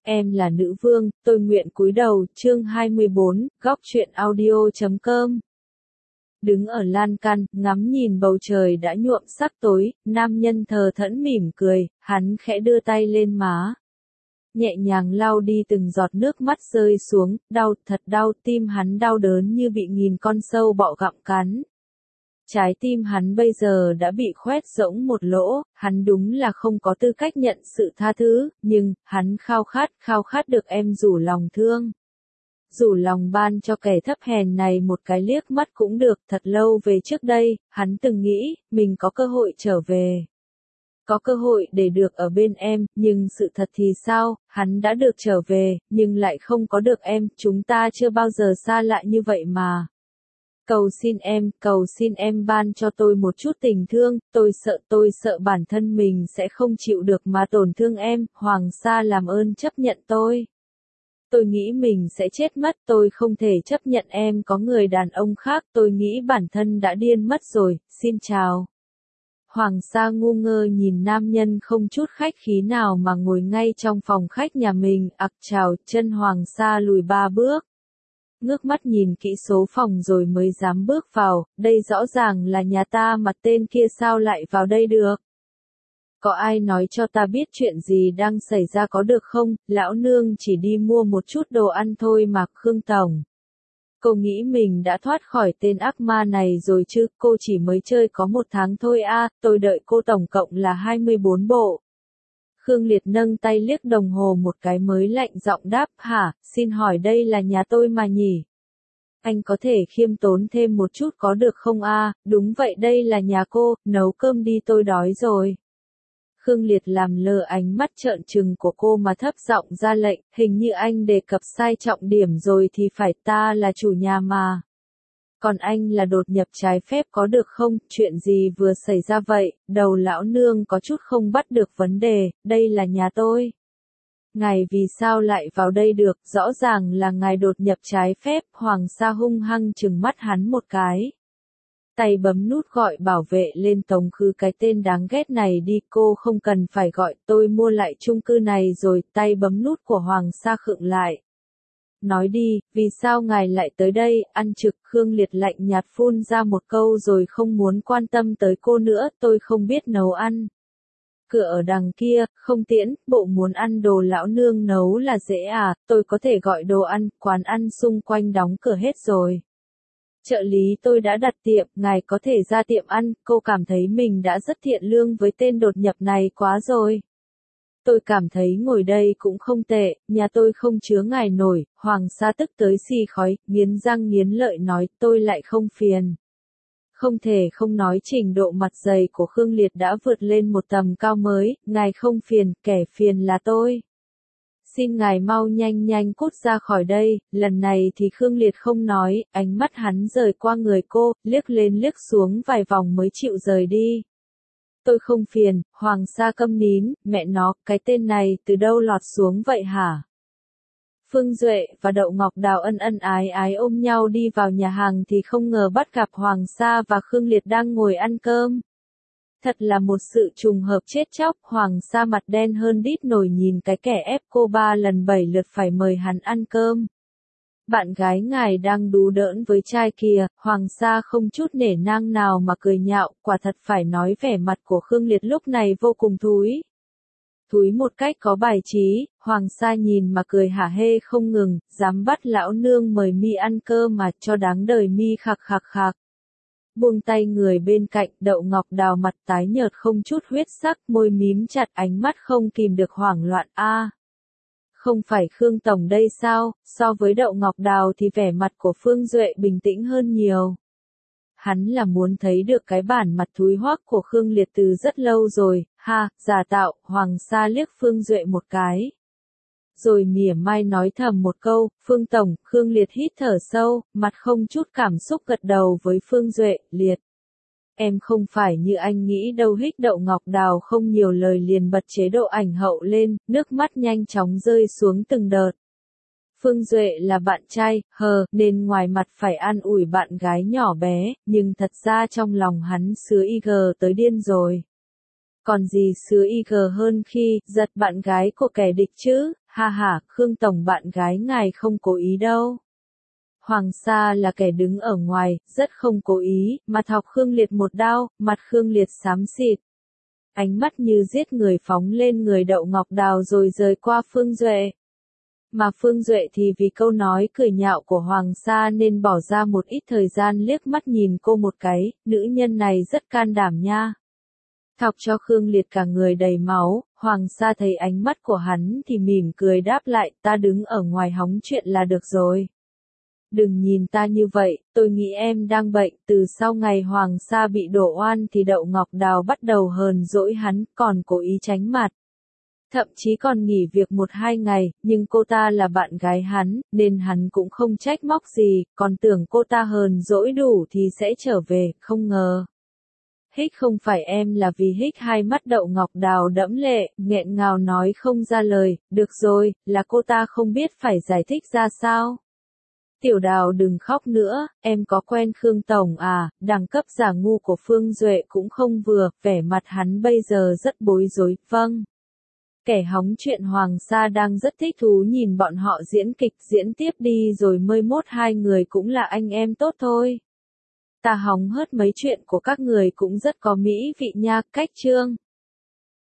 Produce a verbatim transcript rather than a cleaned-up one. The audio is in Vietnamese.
Em là nữ vương, tôi nguyện cúi đầu, chương hai mươi bốn, góc truyện audio chấm com. Đứng ở lan can, ngắm nhìn bầu trời đã nhuộm sắc tối, nam nhân thờ thẫn mỉm cười, hắn khẽ đưa tay lên má. Nhẹ nhàng lau đi từng giọt nước mắt rơi xuống, đau, thật đau, tim hắn đau đớn như bị nghìn con sâu bọ gặm cắn. Trái tim hắn bây giờ đã bị khoét rỗng một lỗ, hắn đúng là không có tư cách nhận sự tha thứ, nhưng, hắn khao khát, khao khát được em rủ lòng thương. Rủ lòng ban cho kẻ thấp hèn này một cái liếc mắt cũng được, thật lâu về trước đây, hắn từng nghĩ, mình có cơ hội trở về. Có cơ hội để được ở bên em, nhưng sự thật thì sao, hắn đã được trở về, nhưng lại không có được em, chúng ta chưa bao giờ xa lạ như vậy mà. Cầu xin em, cầu xin em ban cho tôi một chút tình thương, tôi sợ tôi sợ bản thân mình sẽ không chịu được mà tổn thương em, Hoàng Sa làm ơn chấp nhận tôi. Tôi nghĩ mình sẽ chết mất, tôi không thể chấp nhận em có người đàn ông khác, tôi nghĩ bản thân đã điên mất rồi, xin chào. Hoàng Sa ngu ngơ nhìn nam nhân không chút khách khí nào mà ngồi ngay trong phòng khách nhà mình, ặc chào, chân Hoàng Sa lùi ba bước. Ngước mắt nhìn kỹ số phòng rồi mới dám bước vào, đây rõ ràng là nhà ta mà tên kia sao lại vào đây được. Có ai nói cho ta biết chuyện gì đang xảy ra có được không, lão nương chỉ đi mua một chút đồ ăn thôi mà, Khương Tổng. Cô nghĩ mình đã thoát khỏi tên ác ma này rồi chứ, cô chỉ mới chơi có một tháng thôi a, à, tôi đợi cô tổng cộng là hai mươi bốn bộ. Khương Liệt nâng tay liếc đồng hồ một cái mới lạnh giọng đáp, hả, xin hỏi đây là nhà tôi mà nhỉ? Anh có thể khiêm tốn thêm một chút có được không a? À? Đúng vậy đây là nhà cô, nấu cơm đi tôi đói rồi. Khương Liệt làm lơ ánh mắt trợn trừng của cô mà thấp giọng ra lệnh, hình như anh đề cập sai trọng điểm rồi thì phải, ta là chủ nhà mà. Còn anh là đột nhập trái phép có được không, chuyện gì vừa xảy ra vậy, đầu lão nương có chút không bắt được vấn đề, đây là nhà tôi. Ngài vì sao lại vào đây được, rõ ràng là ngài đột nhập trái phép, Hoàng Sa hung hăng trừng mắt hắn một cái. Tay bấm nút gọi bảo vệ lên tống khứ cái tên đáng ghét này đi, cô không cần phải gọi, tôi mua lại chung cư này rồi, tay bấm nút của Hoàng Sa khựng lại. Nói đi, vì sao ngài lại tới đây, ăn trực, Khương Liệt lạnh nhạt phun ra một câu rồi không muốn quan tâm tới cô nữa, tôi không biết nấu ăn. Cửa ở đằng kia, không tiễn, bộ muốn ăn đồ lão nương nấu là dễ à, tôi có thể gọi đồ ăn, quán ăn xung quanh đóng cửa hết rồi. Trợ lý tôi đã đặt tiệm, ngài có thể ra tiệm ăn, cô cảm thấy mình đã rất thiện lương với tên đột nhập này quá rồi. Tôi cảm thấy ngồi đây cũng không tệ, nhà tôi không chứa ngài nổi, Hoàng Sa tức tới xì khói, nghiến răng nghiến lợi nói, tôi lại không phiền. Không thể không nói trình độ mặt dày của Khương Liệt đã vượt lên một tầm cao mới, ngài không phiền, kẻ phiền là tôi. Xin ngài mau nhanh nhanh cút ra khỏi đây, lần này thì Khương Liệt không nói, ánh mắt hắn rời qua người cô, liếc lên liếc xuống vài vòng mới chịu rời đi. Tôi không phiền, Hoàng Sa câm nín, mẹ nó, cái tên này từ đâu lọt xuống vậy hả? Phương Duệ và Đậu Ngọc Đào ân ân ái ái ôm nhau đi vào nhà hàng thì không ngờ bắt gặp Hoàng Sa và Khương Liệt đang ngồi ăn cơm. Thật là một sự trùng hợp chết chóc, Hoàng Sa mặt đen hơn đít nổi nhìn cái kẻ ép cô ba lần bảy lượt phải mời hắn ăn cơm. Bạn gái ngài đang đú đỡn với trai kìa, Hoàng Sa không chút nể nang nào mà cười nhạo, quả thật phải nói vẻ mặt của Khương Liệt lúc này vô cùng thúi. Thúi một cách có bài trí, Hoàng Sa nhìn mà cười hả hê không ngừng, dám bắt lão nương mời mi ăn cơm mà cho đáng đời mi khạc khạc khạc. Buông tay người bên cạnh, Đậu Ngọc Đào mặt tái nhợt không chút huyết sắc, môi mím chặt ánh mắt không kìm được hoảng loạn a. À, không phải Khương Tổng đây sao, so với Đậu Ngọc Đào thì vẻ mặt của Phương Duệ bình tĩnh hơn nhiều. Hắn là muốn thấy được cái bản mặt thúi hoắc của Khương Liệt từ rất lâu rồi, ha, giả tạo, Hoàng Sa liếc Phương Duệ một cái. Rồi mỉa mai nói thầm một câu, Phương Tổng, Khương Liệt hít thở sâu, mặt không chút cảm xúc gật đầu với Phương Duệ, Liệt. Em không phải như anh nghĩ đâu, hít. Đậu Ngọc Đào không nhiều lời liền bật chế độ ảnh hậu lên, nước mắt nhanh chóng rơi xuống từng đợt. Phương Duệ là bạn trai, hờ, nên ngoài mặt phải an ủi bạn gái nhỏ bé, nhưng thật ra trong lòng hắn sứa y gờ tới điên rồi. Còn gì sứa y gờ hơn khi giật bạn gái của kẻ địch chứ, ha ha, Khương Tổng bạn gái ngài không cố ý đâu. Hoàng Sa là kẻ đứng ở ngoài, rất không cố ý, mặt thọc Khương Liệt một đao, mặt Khương Liệt xám xịt. Ánh mắt như giết người phóng lên người Đậu Ngọc Đào rồi rời qua Phương Duệ. Mà Phương Duệ thì vì câu nói cười nhạo của Hoàng Sa nên bỏ ra một ít thời gian liếc mắt nhìn cô một cái, nữ nhân này rất can đảm nha. Thọc cho Khương Liệt cả người đầy máu, Hoàng Sa thấy ánh mắt của hắn thì mỉm cười đáp lại, ta đứng ở ngoài hóng chuyện là được rồi. Đừng nhìn ta như vậy, tôi nghĩ em đang bệnh, từ sau ngày Hoàng Sa bị đổ oan thì Đậu Ngọc Đào bắt đầu hờn dỗi hắn, còn cố ý tránh mặt. Thậm chí còn nghỉ việc một hai ngày, nhưng cô ta là bạn gái hắn, nên hắn cũng không trách móc gì, còn tưởng cô ta hờn dỗi đủ thì sẽ trở về, không ngờ. Hích không phải em là vì hích hai mắt Đậu Ngọc Đào đẫm lệ, nghẹn ngào nói không ra lời, được rồi, là cô ta không biết phải giải thích ra sao. Tiểu Đào đừng khóc nữa, em có quen Khương Tổng à, đẳng cấp giả ngu của Phương Duệ cũng không vừa, vẻ mặt hắn bây giờ rất bối rối, vâng. Kẻ hóng chuyện Hoàng Sa đang rất thích thú nhìn bọn họ diễn kịch diễn tiếp đi rồi mới mốt hai người cũng là anh em tốt thôi. Ta hóng hớt mấy chuyện của các người cũng rất có mỹ vị nha, cách chương.